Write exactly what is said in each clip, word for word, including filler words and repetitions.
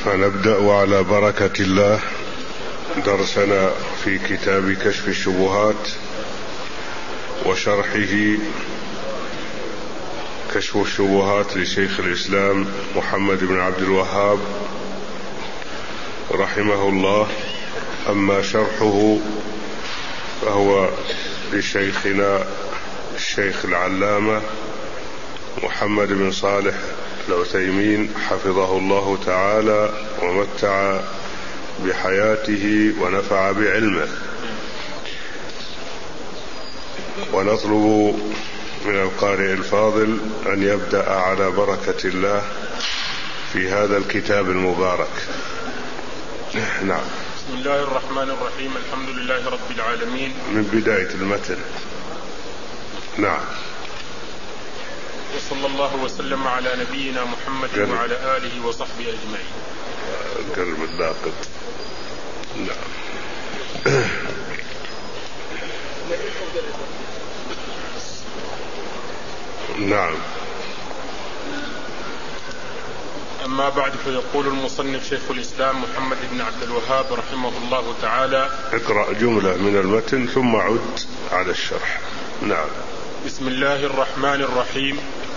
فنبدأ على بركة الله درسنا في كتاب كشف الشبهات وشرحه كشف الشبهات لشيخ الإسلام محمد بن عبد الوهاب رحمه الله. أما شرحه فهو لشيخنا الشيخ العلامة محمد بن صالح العثيمين حفظه الله تعالى ومتع بحياته ونفع بعلمه. ونطلب من القارئ الفاضل أن يبدأ على بركة الله في هذا الكتاب المبارك. نعم. بسم الله الرحمن الرحيم. الحمد لله رب العالمين. من بداية المتن. نعم. وصلى الله وسلم على نبينا محمد قلب. وعلى آله وصحبه أجمعين. القلب الناقد. نعم. نعم. أما بعد، فيقول المصنف شيخ الإسلام محمد بن عبد الوهاب رحمه الله تعالى: اقرأ جملة من المتن ثم عد على الشرح. نعم. بسم الله الرحمن الرحيم.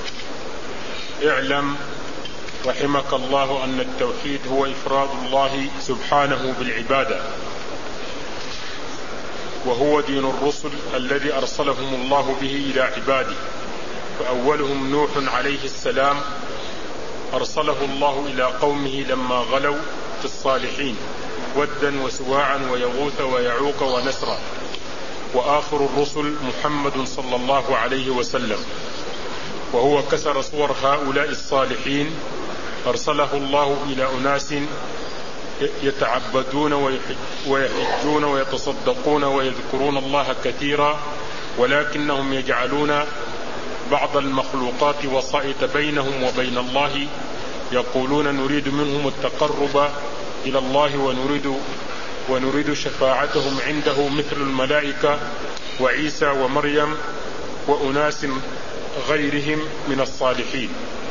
اعلم رحمك الله أن التوحيد هو إفراد الله سبحانه بالعبادة، وهو دين الرسل الذي أرسلهم الله به إلى عباده. فأولهم نوح عليه السلام، أرسله الله إلى قومه لما غلوا في الصالحين، ودا وسواعا ويغوث ويعوق ونسرا. وآخر الرسل محمد صلى الله عليه وسلم، وهو كسر صور هؤلاء الصالحين. أرسله الله إلى أناس يتعبدون ويحجون ويتصدقون ويذكرون الله كثيرا، ولكنهم يجعلون بعض المخلوقات وسائط بينهم وبين الله، يقولون نريد منهم التقرب إلى الله ونريد ونريد شفاعتهم عنده، مثل الملائكة وعيسى ومريم وأناس غيرهم من الصالحين.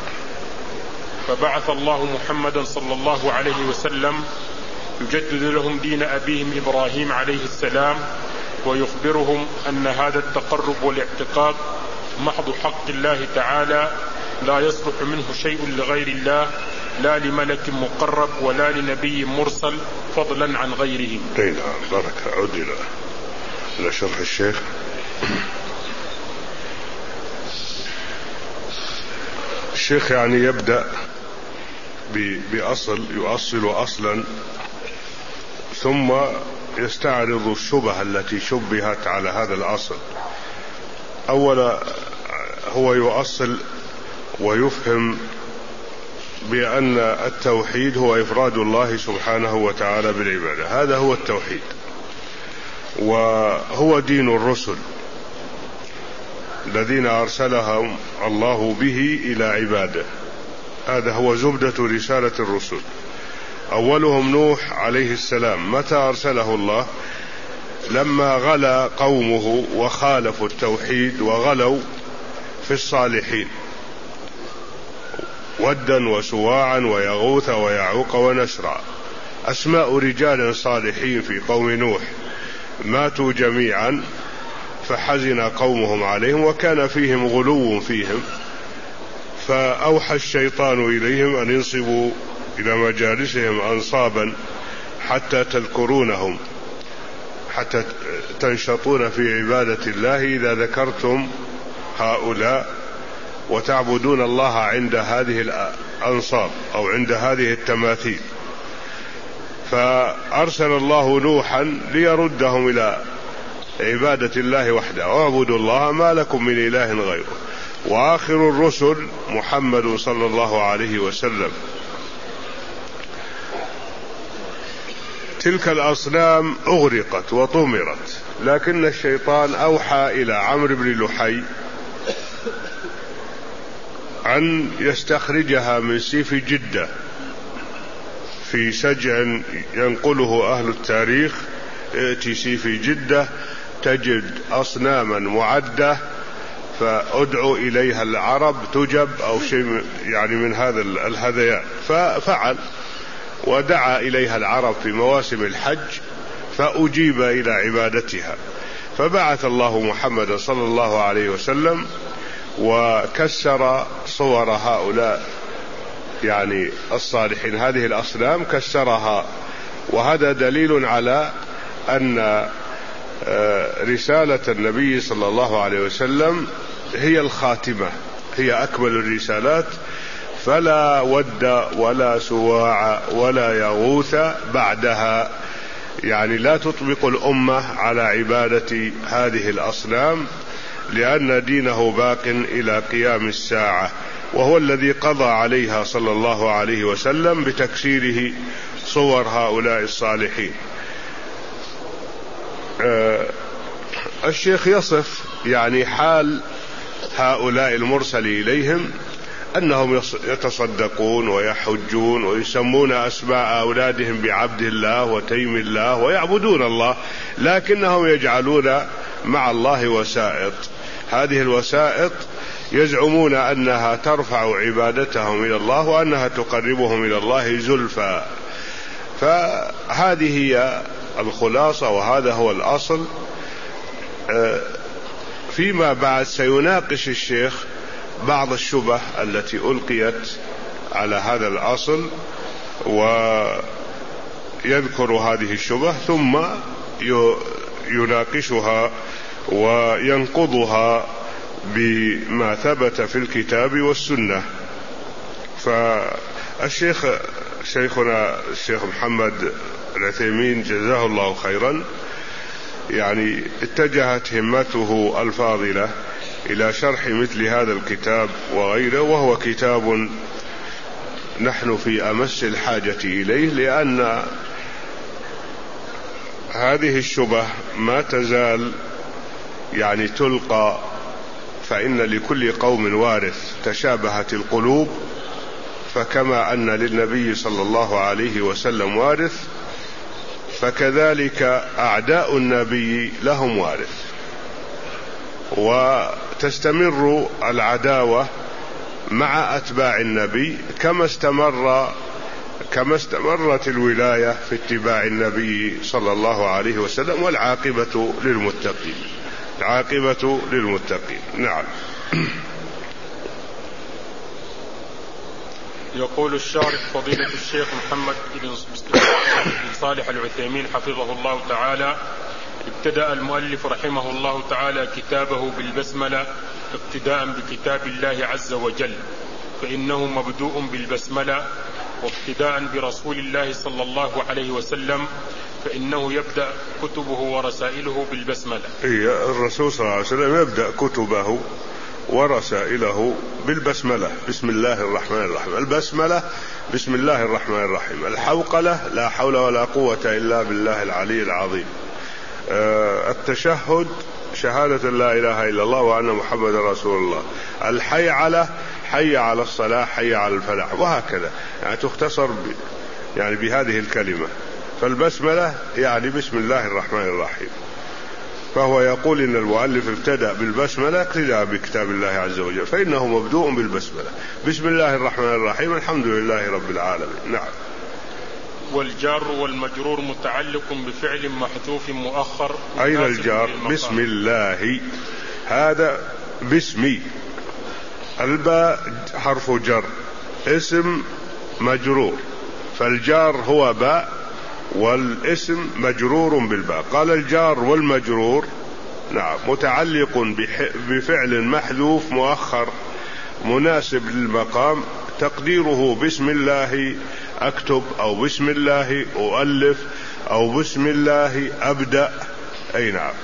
فبعث الله محمدا صلى الله عليه وسلم يجدد لهم دين أبيهم إبراهيم عليه السلام، ويخبرهم أن هذا التقرب والاعتقاد محض حق الله تعالى، لا يصلح منه شيء لغير الله، لا لملك مقرب ولا لنبي مرسل، فضلا عن غيرهم. نعم. بارك. عد إلى شرح الشيخ. الشيخ يعني يبدأ بأصل، يؤصل أصلا، ثم يستعرض الشبهة التي شبهت على هذا الأصل. أولا هو يؤصل ويفهم بأن التوحيد هو إفراد الله سبحانه وتعالى بالعبادة، هذا هو التوحيد، وهو دين الرسل الذين أرسلهم الله به إلى عباده. هذا هو زبدة رسالة الرسل. أولهم نوح عليه السلام. متى أرسله الله؟ لما غلا قومه وخالفوا التوحيد وغلوا في الصالحين، ودا وسواعا ويغوث ويعوق ونسرا، أسماء رجال صالحين في قوم نوح، ماتوا جميعا فحزن قومهم عليهم وكان فيهم غلو فيهم، فأوحى الشيطان إليهم أن ينصبوا إلى مجالسهم أنصابا حتى تذكرونهم، حتى تنشطون في عبادة الله إذا ذكرتم هؤلاء، وتعبدون الله عند هذه الأنصاب أو عند هذه التماثيل. فأرسل الله نوحا ليردهم إلى عبادة الله وحده، واعبدوا الله ما لكم من إله غيره. وآخر الرسل محمد صلى الله عليه وسلم. تلك الأصنام أغرقت وطمرت، لكن الشيطان أوحى إلى عمرو بن لحي أن يستخرجها من سيف جدة في سجع ينقله أهل التاريخ. ائتي سيف جدة تجد أصناما معدة فأدعو إليها العرب تجب أو شيء يعني من هذا الهذيان. ففعل ودعا إليها العرب في مواسم الحج فأجيب إلى عبادتها، فبعث الله محمد صلى الله عليه وسلم وكسر صور هؤلاء يعني الصالحين، هذه الأصنام كسرها. وهذا دليل على أن رسالة النبي صلى الله عليه وسلم هي الخاتمة، هي أكمل الرسالات، فلا ود ولا سواع ولا يغوث بعدها، يعني لا تطبق الأمة على عبادة هذه الأصنام، لأن دينه باق إلى قيام الساعة، وهو الذي قضى عليها صلى الله عليه وسلم بتكسيره صور هؤلاء الصالحين. آه الشيخ يصف يعني حال هؤلاء المرسل إليهم أنهم يتصدقون ويحجون ويسمون أسماء أولادهم بعبد الله وتيم الله ويعبدون الله، لكنهم يجعلون مع الله وسائط. هذه الوسائط يزعمون أنها ترفع عبادتهم إلى الله وأنها تقربهم إلى الله زلفى. فهذه هي الخلاصة وهذا هو الأصل. فيما بعد سيناقش الشيخ بعض الشبه التي ألقيت على هذا الأصل ويذكر هذه الشبه ثم يناقشها وينقضها بما ثبت في الكتاب والسنة. فالشيخ شيخنا الشيخ محمد العثيمين جزاه الله خيرا يعني اتجهت همته الفاضلة إلى شرح مثل هذا الكتاب وغيره، وهو كتاب نحن في أمس الحاجة إليه، لأن هذه الشبه ما تزال يعني تلقى. فإن لكل قوم وارث، تشابهت القلوب، فكما أن للنبي صلى الله عليه وسلم وارث، فكذلك أعداء النبي لهم وارث، وتستمر العداوة مع أتباع النبي كما استمر كما استمرت الولاية في اتباع النبي صلى الله عليه وسلم، والعاقبة للمتقين، العاقبة للمتقين. نعم. يقول الشارح فضيلة الشيخ محمد بن صالح العثيمين حفظه الله تعالى: ابتدأ المؤلف رحمه الله تعالى كتابه بالبسملة ابتداء بكتاب الله عز وجل، فإنه مبدوء بالبسملة، وابتداء برسول الله صلى الله عليه وسلم، فإنه يبدأ كتبه ورسائله بالبسملة. هي الرسول صلى الله عليه وسلم يبدأ كتبه ورسائله بالبسملة، بسم الله الرحمن الرحيم. البسملة بسم الله الرحمن الرحيم. الحوقلة لا حول ولا قوة إلا بالله العلي العظيم. أه التشهد شهادة لا إله إلا الله وأن محمد رسول الله. الحي على حي على الصلاة حي على الفلاح، وهكذا يعني تختصر ب يعني بهذه الكلمة. فالبسملة يعني بسم الله الرحمن الرحيم. فهو يقول إن المؤلف ابتدأ بالبسملة اقتداء بكتاب الله عز وجل، فإنه مبدوء بالبسملة، بسم الله الرحمن الرحيم، الحمد لله رب العالمين. نعم. والجار والمجرور متعلق بفعل محذوف مؤخر. أين الجار؟ بسم الله، هذا باسمي. الباء حرف جر، اسم مجرور، فالجار هو باء والاسم مجرور بالباء. قال الجار والمجرور نعم متعلق بفعل محذوف مؤخر مناسب للمقام، تقديره بسم الله أكتب، أو بسم الله أؤلف، أو بسم الله أبدأ. أي نعم.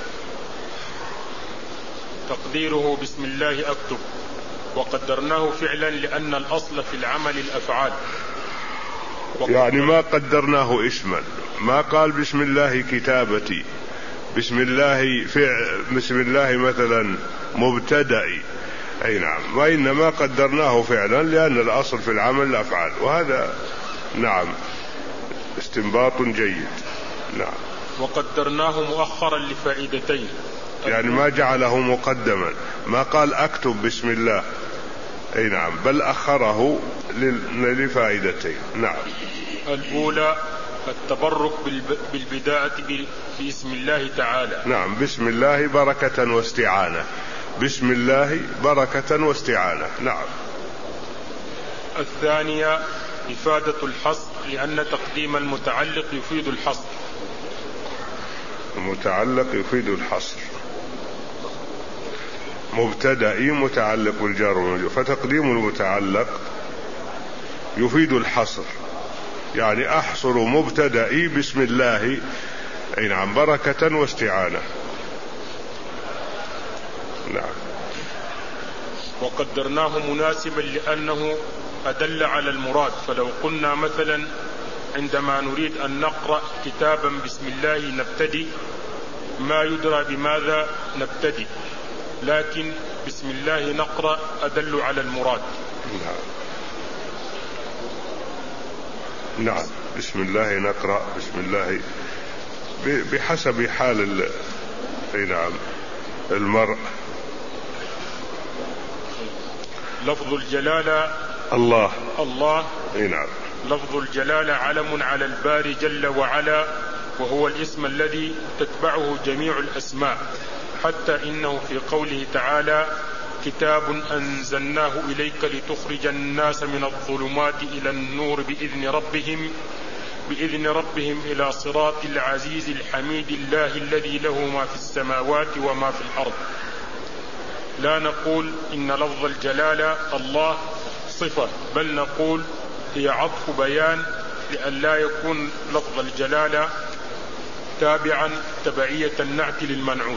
تقديره بسم الله أكتب، وقدرناه فعلا لأن الأصل في العمل الأفعال، يعني ما قدرناه اسما، ما قال بسم الله كتابتي، بسم الله فعل، بسم الله مثلا مبتدئي. أي نعم. وإنما قدرناه فعلا لأن الأصل في العمل الأفعال، وهذا نعم استنباط جيد. نعم. وقدرناه مؤخرا لفائدتين، يعني ما جعله مقدما، ما قال أكتب بسم الله، أي نعم، بل أخره لفائدتين. نعم. الأولى التبرك بالبداءة باسم الله تعالى. نعم، بسم الله بركة واستعانة، بسم الله بركة واستعانة. نعم. الثانية إفادة الحصر، لأن تقديم المتعلق يفيد الحصر. المتعلق يفيد الحصر، مبتدئي متعلق بالجار والمجرور، فتقديم المتعلق يفيد الحصر، يعني أحصر مبتدئي بسم الله أي نعم بركة واستعانة. نعم. وقدرناه مناسبا لأنه أدل على المراد، فلو قلنا مثلا عندما نريد أن نقرأ كتابا بسم الله نبتدي، ما يدرى بماذا نبتدي، لكن بسم الله نقرأ أدل على المراد. نعم. نعم، بسم الله نقرأ، بسم الله بحسب حال نعم المرء. لفظ الجلالة الله الله نعم. لفظ الجلالة علم على الباري جل وعلا، وهو الاسم الذي تتبعه جميع الأسماء، حتى إنه في قوله تعالى كتاب أنزلناه إليك لتخرج الناس من الظلمات إلى النور بإذن ربهم بإذن ربهم إلى صراط العزيز الحميد الله الذي له ما في السماوات وما في الأرض. لا نقول إن لفظ الجلالة الله صفة، بل نقول هي عطف بيان، لأن لا يكون لفظ الجلالة تابعا تبعية النعت للمنعوت.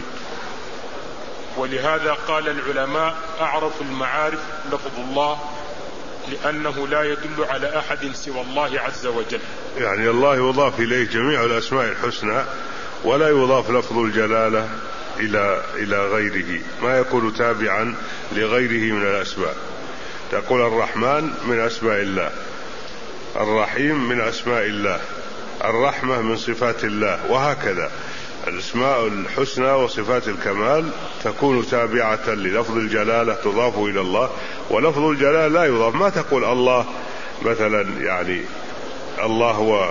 ولهذا قال العلماء أعرف المعارف لفظ الله، لأنه لا يدل على أحد سوى الله عز وجل. يعني الله يضاف إليه جميع الأسماء الحسنى، ولا يضاف لفظ الجلالة إلى إلى غيره، ما يكون تابعا لغيره من الأسماء. تقول الرحمن من أسماء الله، الرحيم من أسماء الله، الرحمة من صفات الله، وهكذا الأسماء الحسنى وصفات الكمال تكون تابعة للفظ الجلالة، تضاف إلى الله. ولفظ الجلالة لا يضاف، ما تقول الله مثلا، يعني الله هو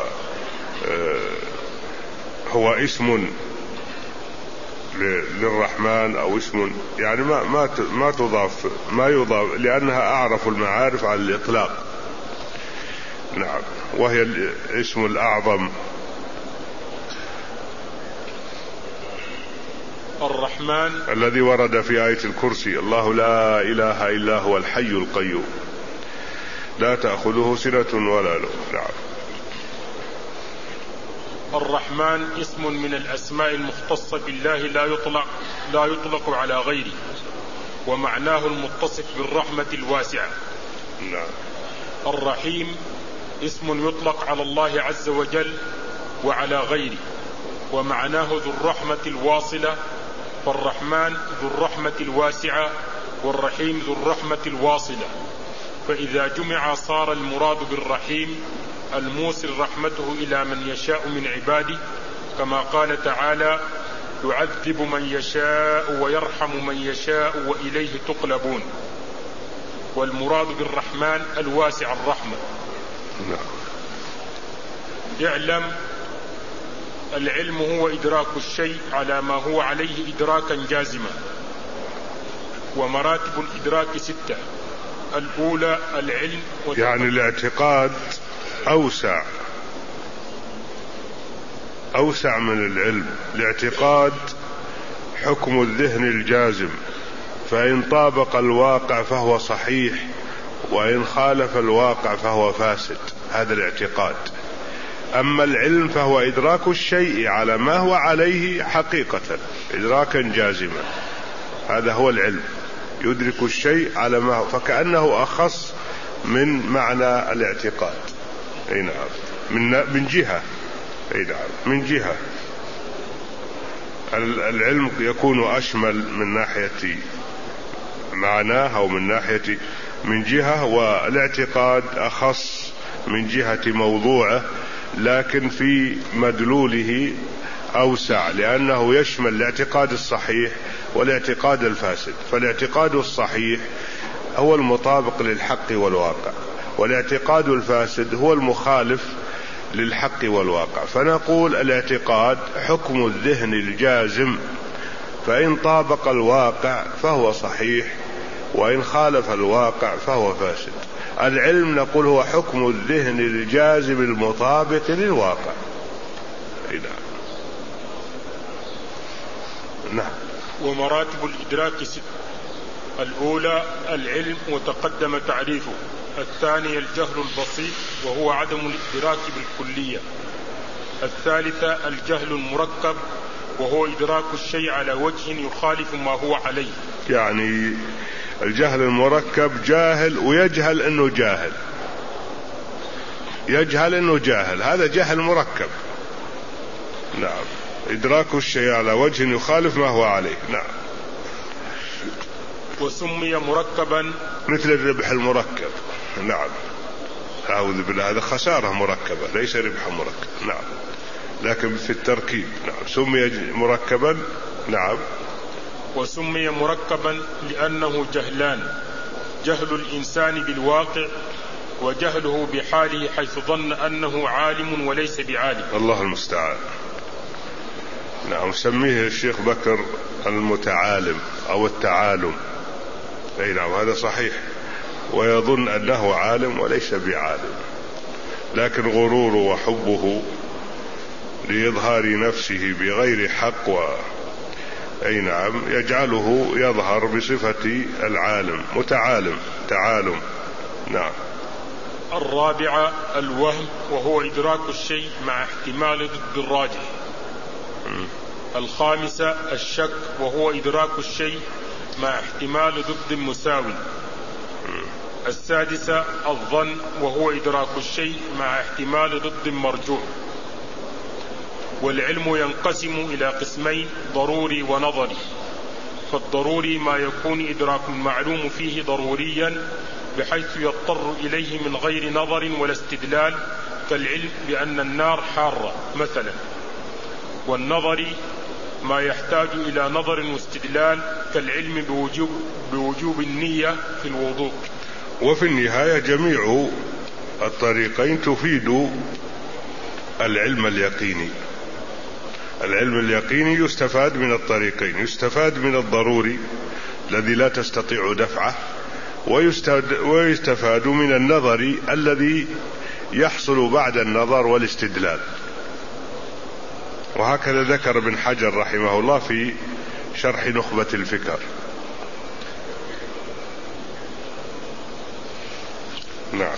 هو اسم للرحمن أو اسم، يعني ما ما ما تضاف، ما يضاف، لأنها أعرف المعارف على الإطلاق. نعم، وهي الاسم الأعظم. الرحمن الذي ورد في آية الكرسي الله لا إله إلا هو الحي القيوم لا تأخذه سنة ولا نوم. نعم. الرحمن اسم من الأسماء المختصة بالله، لا يطلق لا يطلق على غيره، ومعناه المتصف بالرحمة الواسعة. نعم. الرحيم اسم يطلق على الله عز وجل وعلى غيره، ومعناه ذو الرحمة الواصلة، فالرحمن ذو الرحمة الواسعة والرحيم ذو الرحمة الواصلة. فإذا جمع صار المراد بالرحيم الموصل رحمته إلى من يشاء من عباده، كما قال تعالى يعذب من يشاء ويرحم من يشاء وإليه تقلبون. والمراد بالرحمن الواسع الرحمة. اعلم العلم هو إدراك الشيء على ما هو عليه إدراكا جازما، ومراتب الإدراك ستة. الأولى العلم، يعني الاعتقاد أوسع أوسع من العلم. الاعتقاد حكم الذهن الجازم، فإن طابق الواقع فهو صحيح، وإن خالف الواقع فهو فاسد، هذا الاعتقاد. أما العلم فهو إدراك الشيء على ما هو عليه حقيقة إدراكا جازما، هذا هو العلم، يدرك الشيء على ما هو، فكأنه أخص من معنى الاعتقاد. أي نعم، من من جهة أي نعم من جهة العلم يكون أشمل من ناحية معناه أو من ناحية من جهة، والاعتقاد أخص من جهة موضوعه، لكن في مدلوله أوسع، لأنه يشمل الاعتقاد الصحيح والاعتقاد الفاسد. فالاعتقاد الصحيح هو المطابق للحق والواقع، والاعتقاد الفاسد هو المخالف للحق والواقع. فنقول الاعتقاد حكم الذهن الجازم، فإن طابق الواقع فهو صحيح، وإن خالف الواقع فهو فاسد. العلم نقول هو حكم الذهن الجازم المطابق للواقع. نعم. ومراتب الإدراك ست: الأولى العلم وتقدم تعريفه، الثانية الجهل البسيط وهو عدم الإدراك بالكلية، الثالثة الجهل المركب وهو إدراك الشيء على وجه يخالف ما هو عليه. يعني الجهل المركب جاهل ويجهل أنه جاهل، يجهل أنه جاهل، هذا جهل مركب. نعم. إدراك الشيء على وجه يخالف ما هو عليه. نعم. وسمي مركبا مثل الربح المركب. نعم. أعوذ بالله، هذا خسارة مركبة ليس ربح مركب. نعم. لكن في التركيب. نعم. سمي مركبا. نعم. وسمي مركبا لأنه جهلان: جهل الإنسان بالواقع، وجهله بحاله حيث ظن أنه عالم وليس بعالم. الله المستعان. نعم. سميه الشيخ بكر المتعالم أو التعالم. أي نعم، هذا صحيح، ويظن أنه عالم وليس بعالم، لكن غروره وحبه لإظهار نفسه بغير حق و... أي نعم يجعله يظهر بصفة العالم، متعالم، تعالم. نعم. الرابعة الوهم وهو إدراك الشيء مع احتمال ضد الراجح. م. الخامسة الشك وهو إدراك الشيء مع احتمال ضد المساوي. م. السادسة الظن وهو إدراك الشيء مع احتمال ضد المرجوح. والعلم ينقسم إلى قسمين: ضروري ونظري. فالضروري ما يكون إدراك المعلوم فيه ضروريا بحيث يضطر إليه من غير نظر ولا استدلال، كالعلم بأن النار حارة مثلا. والنظري ما يحتاج إلى نظر واستدلال، كالعلم بوجوب, بوجوب النية في الوضوء. وفي النهاية جميع الطريقين تفيد العلم اليقيني. العلم اليقيني يستفاد من الطريقين، يستفاد من الضروري الذي لا تستطيع دفعه، ويستفاد من النظري الذي يحصل بعد النظر والاستدلال. وهكذا ذكر ابن حجر رحمه الله في شرح نخبة الفكر. نعم.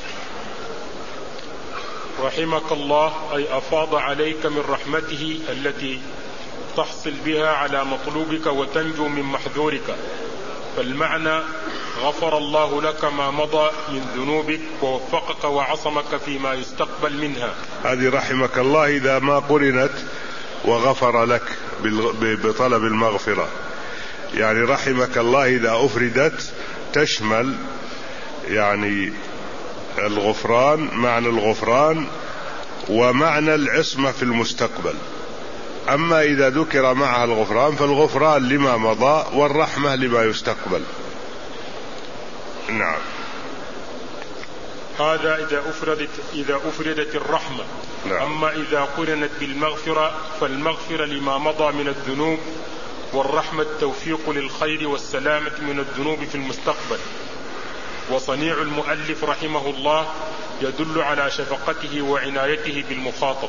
رحمك الله، أي أفاض عليك من رحمته التي تحصل بها على مطلوبك وتنجو من محذورك. فالمعنى غفر الله لك ما مضى من ذنوبك ووفقك وعصمك فيما يستقبل منها. هذه رحمك الله إذا ما قرنت وغفر لك بطلب المغفرة، يعني رحمك الله إذا أفردت تشمل يعني الغفران، معنى الغفران ومعنى العصمة في المستقبل. أما إذا ذكر معها الغفران فالغفران لما مضى والرحمة لما يستقبل. نعم. هذا إذا أفردت, إذا أفردت الرحمة. نعم. أما إذا قرنت بالمغفرة فالمغفرة لما مضى من الذنوب، والرحمة التوفيق للخير والسلامة من الذنوب في المستقبل. وصنيع المؤلف رحمه الله يدل على شفقته وعنايته بالمخاطب.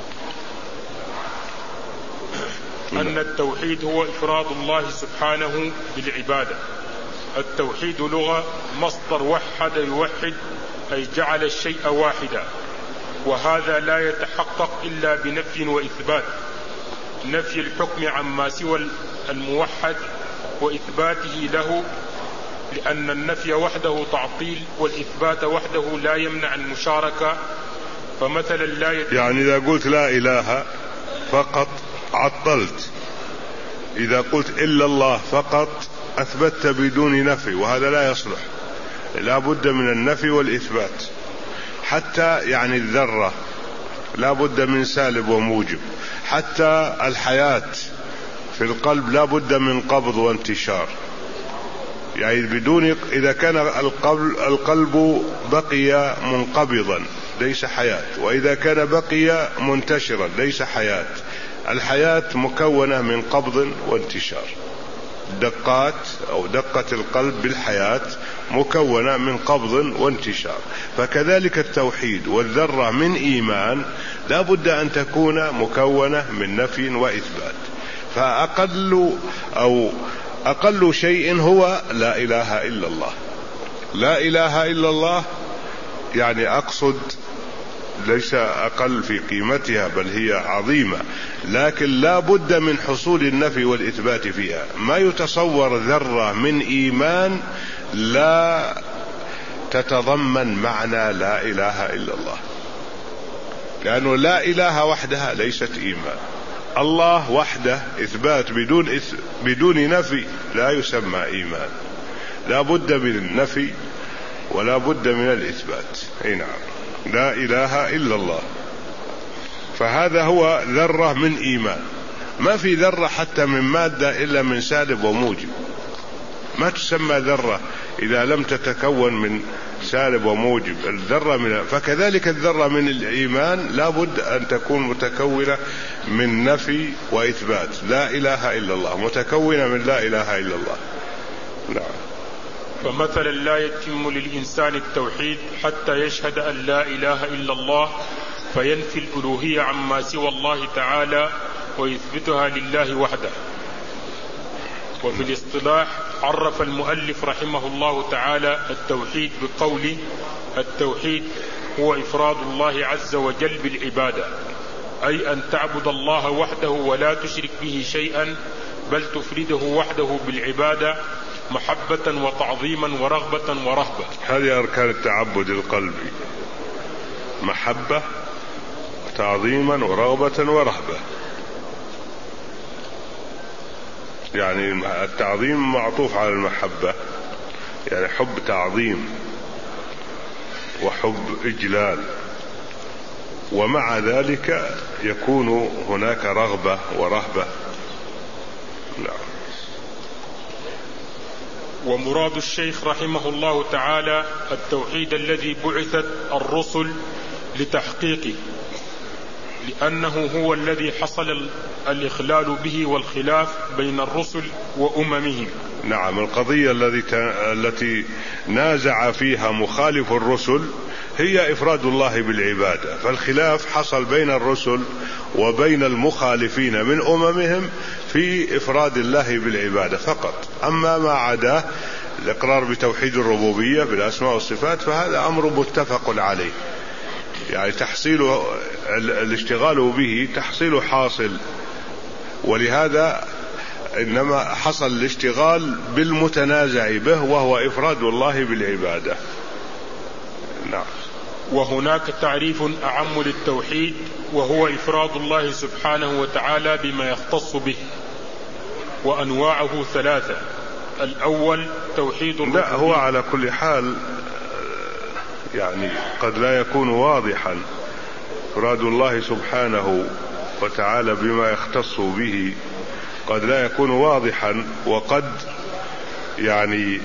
أن التوحيد هو إفراد الله سبحانه بالعبادة. التوحيد لغة مصدر وحد يوحد، أي جعل الشيء واحدا، وهذا لا يتحقق إلا بنفي وإثبات: نفي الحكم عما سوى الموحد وإثباته له، لأن النفي وحده تعطيل والإثبات وحده لا يمنع المشاركة. فمثلا لا يت... يعني إذا قلت لا إله فقط عطلت، إذا قلت إلا الله فقط أثبتت بدون نفي، وهذا لا يصلح، لا بد من النفي والإثبات. حتى يعني الذرة لا بد من سالب وموجب، حتى الحياة في القلب لا بد من قبض وانتشار. يعني بدون، إذا كان القلب, القلب بقي منقبضا ليس حياة، وإذا كان بقي منتشرا ليس حياة. الحياة مكونة من قبض وانتشار، دقات أو دقة القلب بالحياة مكونة من قبض وانتشار. فكذلك التوحيد والذرة من إيمان لا بد أن تكون مكونة من نفي وإثبات. فأقل أو أقل شيء هو لا إله إلا الله. لا إله إلا الله يعني أقصد ليس أقل في قيمتها بل هي عظيمة، لكن لا بد من حصول النفي والإثبات فيها. ما يتصور ذرة من إيمان لا تتضمن معنى لا إله إلا الله، لأنه لا إله وحدها ليست إيمان. الله وحده إثبات بدون إث... بدون نفي لا يسمى إيمان. لا بد من النفي ولا بد من الإثبات. أي نعم، لا إله إلا الله. فهذا هو ذرة من إيمان. ما في ذرة حتى من مادة إلا من سالب وموجب، ما تسمى ذرة إذا لم تتكون من سالب وموجب. الذرة من، فكذلك الذرة من الإيمان لا بد أن تكون متكونة من نفي وإثبات. لا إله إلا الله متكونة من لا إله إلا الله. نعم. فمثلا لا يتم للإنسان التوحيد حتى يشهد أن لا إله إلا الله فينفي الألوهية عما سوى الله تعالى ويثبتها لله وحده. وفي الاصطلاح عرف المؤلف رحمه الله تعالى التوحيد بقوله: التوحيد هو إفراد الله عز وجل بالعبادة، أي أن تعبد الله وحده ولا تشرك به شيئا، بل تفرده وحده بالعبادة محبة وتعظيما ورغبة ورهبة. هذه أركان التعبد القلبي: محبة وتعظيما ورغبة ورهبة. يعني التعظيم معطوف على المحبة، يعني حب تعظيم وحب إجلال، ومع ذلك يكون هناك رغبة ورهبة. نعم. ومراد الشيخ رحمه الله تعالى التوحيد الذي بعثت الرسل لتحقيقه، لأنه هو الذي حصل الإخلال به والخلاف بين الرسل وأممهم. نعم. القضية التي نازع فيها مخالف الرسل هي إفراد الله بالعبادة، فالخلاف حصل بين الرسل وبين المخالفين من أممهم في إفراد الله بالعبادة فقط. أما ما عداه الإقرار بتوحيد الربوبية بالأسماء والصفات فهذا أمر متفق عليه، يعني تحصيل الاشتغال به تحصيل حاصل، ولهذا إنما حصل الاشتغال بالمتنازع به وهو إفراد الله بالعبادة. نعم. وهناك تعريف أعم للتوحيد وهو إفراد الله سبحانه وتعالى بما يختص به، وأنواعه ثلاثة. الأول توحيد الربوبية. لا، هو على كل حال يعني قد لا يكون واضحا إفراد الله سبحانه وتعالى بما يختص به، قد لا يكون واضحا، وقد يعني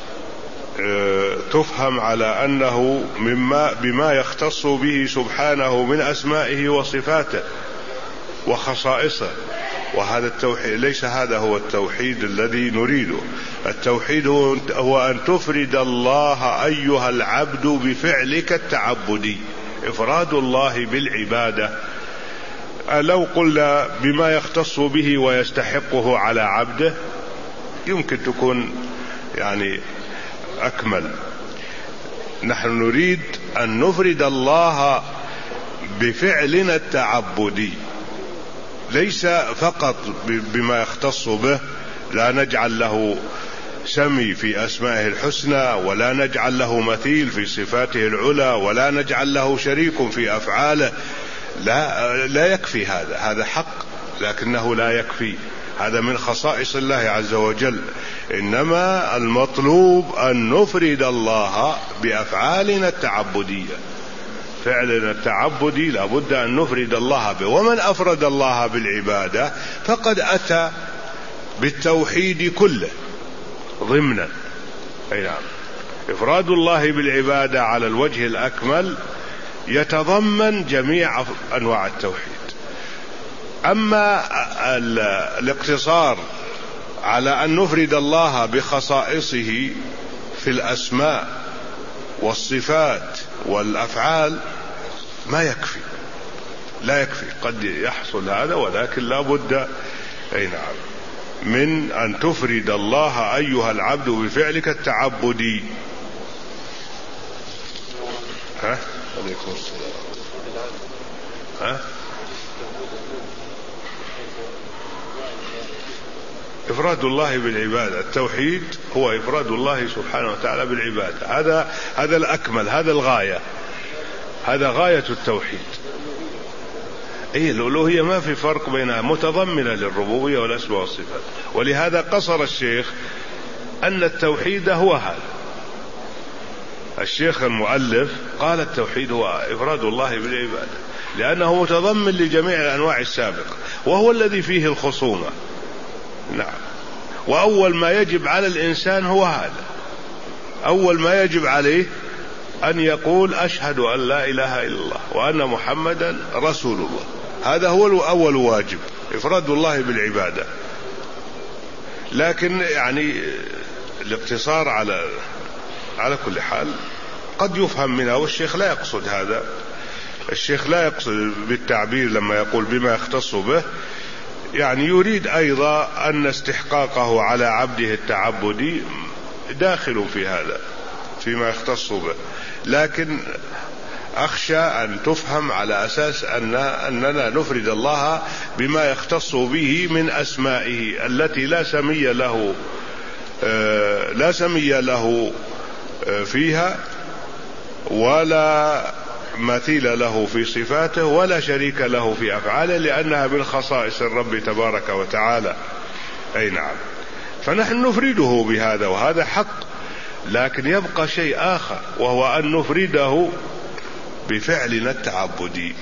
تفهم على أنه مما بما يختص به سبحانه من أسمائه وصفاته وخصائصه، وهذا التوحيد ليس هذا هو التوحيد الذي نريده. التوحيد هو أن تفرد الله أيها العبد بفعلك التعبدي، إفراد الله بالعبادة. لو قلنا بما يختص به ويستحقه على عبده يمكن تكون يعني أكمل. نحن نريد أن نفرد الله بفعلنا التعبدي، ليس فقط بما يختص به، لا نجعل له سمي في أسمائه الحسنى، ولا نجعل له مثيل في صفاته العلى، ولا نجعل له شريك في أفعاله. لا, لا يكفي هذا، هذا حق لكنه لا يكفي، هذا من خصائص الله عز وجل. إنما المطلوب أن نفرد الله بأفعالنا التعبدية، فعلنا التعبدي لا بد أن نفرد الله به. ومن أفرد الله بالعبادة فقد أتى بالتوحيد كله ضمنا، أي نعم. إفراد الله بالعبادة على الوجه الأكمل يتضمن جميع أنواع التوحيد. أما الاقتصار على أن نفرد الله بخصائصه في الأسماء والصفات والأفعال ما يكفي، لا يكفي. قد يحصل هذا ولكن لا بد أي نعم من أن تفرد الله أيها العبد بفعلك التعبدي. ها؟ عليكم السلام. ها؟ إفراد الله بالعبادة، التوحيد هو إفراد الله سبحانه وتعالى بالعبادة، هذا هذا الأكمل، هذا الغاية، هذا غاية التوحيد. أي الألوهية ما في فرق بينها، متضمنة للربوبية والأسماء والصفات. ولهذا قصر الشيخ أن التوحيد هو هذا. الشيخ المؤلف قال التوحيد هو إفراد الله بالعبادة لأنه متضمن لجميع الأنواع السابقة، وهو الذي فيه الخصومة. نعم. وأول ما يجب على الإنسان هو هذا، أول ما يجب عليه أن يقول أشهد أن لا إله إلا الله وأن محمدا رسول الله. هذا هو أول واجب، إفراد الله بالعبادة. لكن يعني الاقتصار على على كل حال قد يفهم منها، والشيخ لا يقصد هذا. الشيخ لا يقصد بالتعبير لما يقول بما يختص به، يعني يريد أيضا أن استحقاقه على عبده التعبدي داخل في هذا فيما يختص به، لكن أخشى أن تفهم على أساس أن أننا نفرد الله بما يختص به من أسمائه التي لا سمي له لا سمي له فيها ولا مثيل له في صفاته ولا شريك له في أفعاله، لأنها من خصائص الرب تبارك وتعالى. أي نعم. فنحن نفرده بهذا وهذا حق، لكن يبقى شيء آخر وهو أن نفرده بفعلنا التعبدي.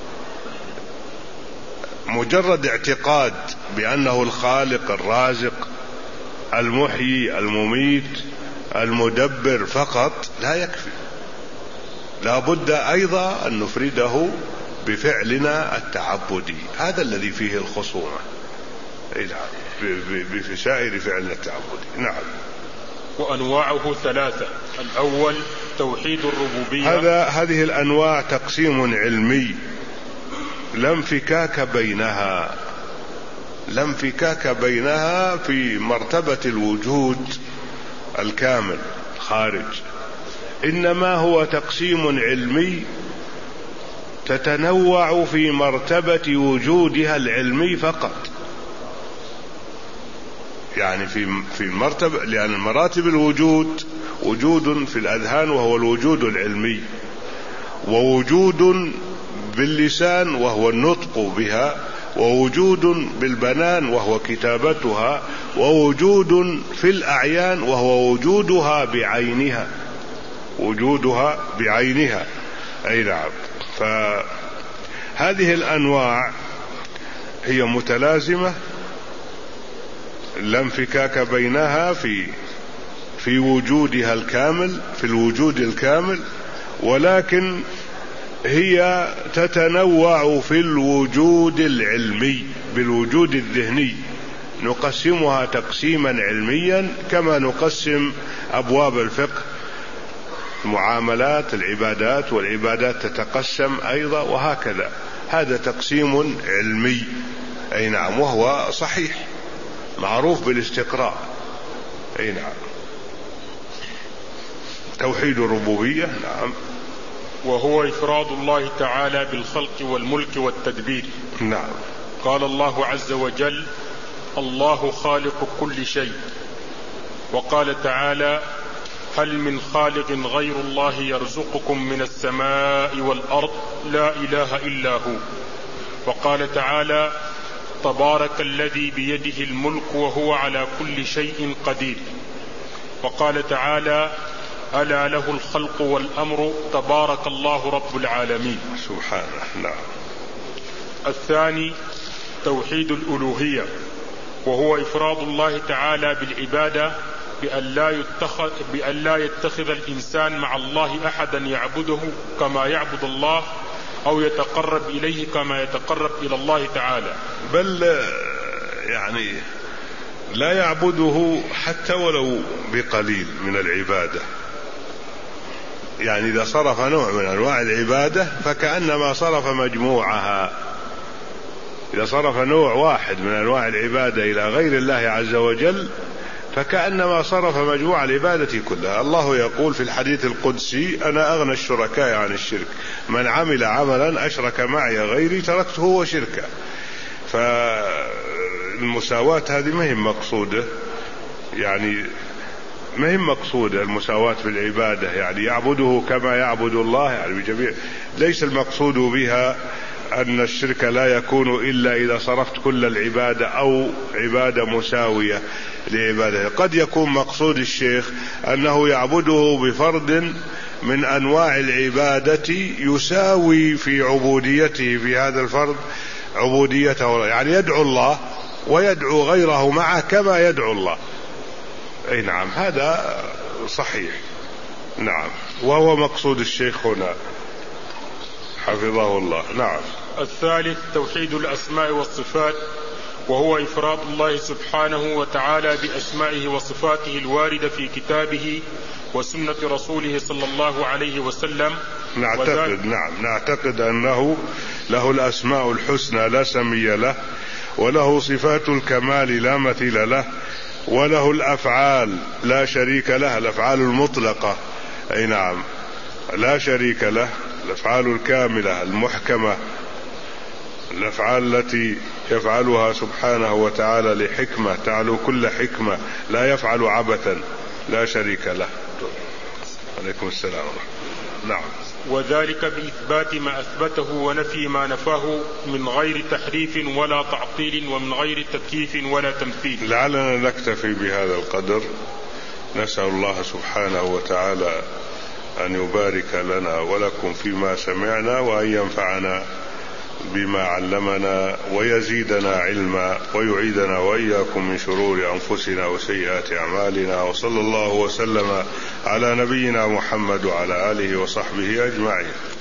مجرد اعتقاد بأنه الخالق الرازق المحيي المميت المدبر فقط لا يكفي، لا بد أيضا أن نفرده بفعلنا التعبدي، هذا الذي فيه الخصومة. أي نعم. بسائر فعلنا التعبدي. نعم. وأنواعه ثلاثة. الأول توحيد الربوبية. هذا هذه الأنواع تقسيم علمي لا انفكاك بينها، لا انفكاك بينها في مرتبة الوجود الكامل خارج، إنما هو تقسيم علمي تتنوع في مرتبة وجودها العلمي فقط. يعني في في مرتبة، لأن مراتب الوجود وجود في الأذهان وهو الوجود العلمي، ووجود باللسان وهو النطق بها، ووجود بالبنان وهو كتابتها، ووجود في الأعيان وهو وجودها بعينها، وجودها بعينها. أي نعم. فهذه الأنواع هي متلازمة لا انفكاك بينها في في وجودها الكامل، في الوجود الكامل، ولكن هي تتنوع في الوجود العلمي بالوجود الذهني. نقسمها تقسيما علميا كما نقسم أبواب الفقه، المعاملات، العبادات، والعبادات تتقسم أيضا، وهكذا. هذا تقسيم علمي. أي نعم. وهو صحيح معروف بالاستقراء. أي نعم. توحيد الربوبية. نعم. وهو إفراد الله تعالى بالخلق والملك والتدبير. نعم. قال الله عز وجل: الله خالق كل شيء. وقال تعالى: هل من خالق غير الله يرزقكم من السماء والأرض لا إله إلا هو. وقال تعالى: تبارك الذي بيده الملك وهو على كل شيء قدير. وقال تعالى: ألا له الخلق والأمر تبارك الله رب العالمين. سبحانه. نعم. الثاني توحيد الألوهية، وهو إفراد الله تعالى بالعبادة بأن لا يتخذ, بأن لا يتخذ الإنسان مع الله أحدا يعبده كما يعبد الله أو يتقرب إليه كما يتقرب إلى الله تعالى، بل يعني لا يعبده حتى ولو بقليل من العبادة. يعني إذا صرف نوع من أنواع العبادة فكأنما صرف مجموعها. إذا صرف نوع واحد من أنواع العبادة إلى غير الله عز وجل فكأنما صرف مجموع العبادة كلها. الله يقول في الحديث القدسي: أنا أغنى الشركاء عن الشرك، من عمل عملا أشرك معي غيري تركته وشركه. فالمساواة هذه ما هي مقصودة، يعني ما هي مقصودة المساواة في العبادة، يعني يعبده كما يعبد الله، يعني بجميع. ليس المقصود بها أن الشرك لا يكون إلا إذا صرفت كل العبادة أو عبادة مساوية لعبادة. قد يكون مقصود الشيخ أنه يعبده بفرد من أنواع العبادة يساوي في عبوديته في هذا الفرد عبوديته، يعني يدعو الله ويدعو غيره معه كما يدعو الله. أي نعم، هذا صحيح، نعم، وهو مقصود الشيخ هنا حفظه الله. نعم. الثالث توحيد الأسماء والصفات، وهو إفراد الله سبحانه وتعالى بأسمائه وصفاته الواردة في كتابه وسنة رسوله صلى الله عليه وسلم. نعتقد نعم نعتقد أنه له الأسماء الحسنى لا سمي له، وله صفات الكمال لا مثيل له، وله الأفعال لا شريك له، الأفعال المطلقة، أي نعم، لا شريك له، الأفعال الكاملة المحكمة، الأفعال التي يفعلها سبحانه وتعالى لحكمة تعلو كل حكمة، لا يفعل عبثا، لا شريك له. عليكم السلام. نعم. وذلك بإثبات ما أثبته ونفي ما نفاه من غير تحريف ولا تعطيل ومن غير تكييف ولا تمثيل. لعلنا نكتفي بهذا القدر. نسأل الله سبحانه وتعالى أن يبارك لنا ولكم فيما سمعنا، وأن ينفعنا بما علمنا ويزيدنا علما، ويعيدنا وإياكم من شرور أنفسنا وسيئات أعمالنا. وصلى الله وسلم على نبينا محمد وعلى آله وصحبه أجمعين.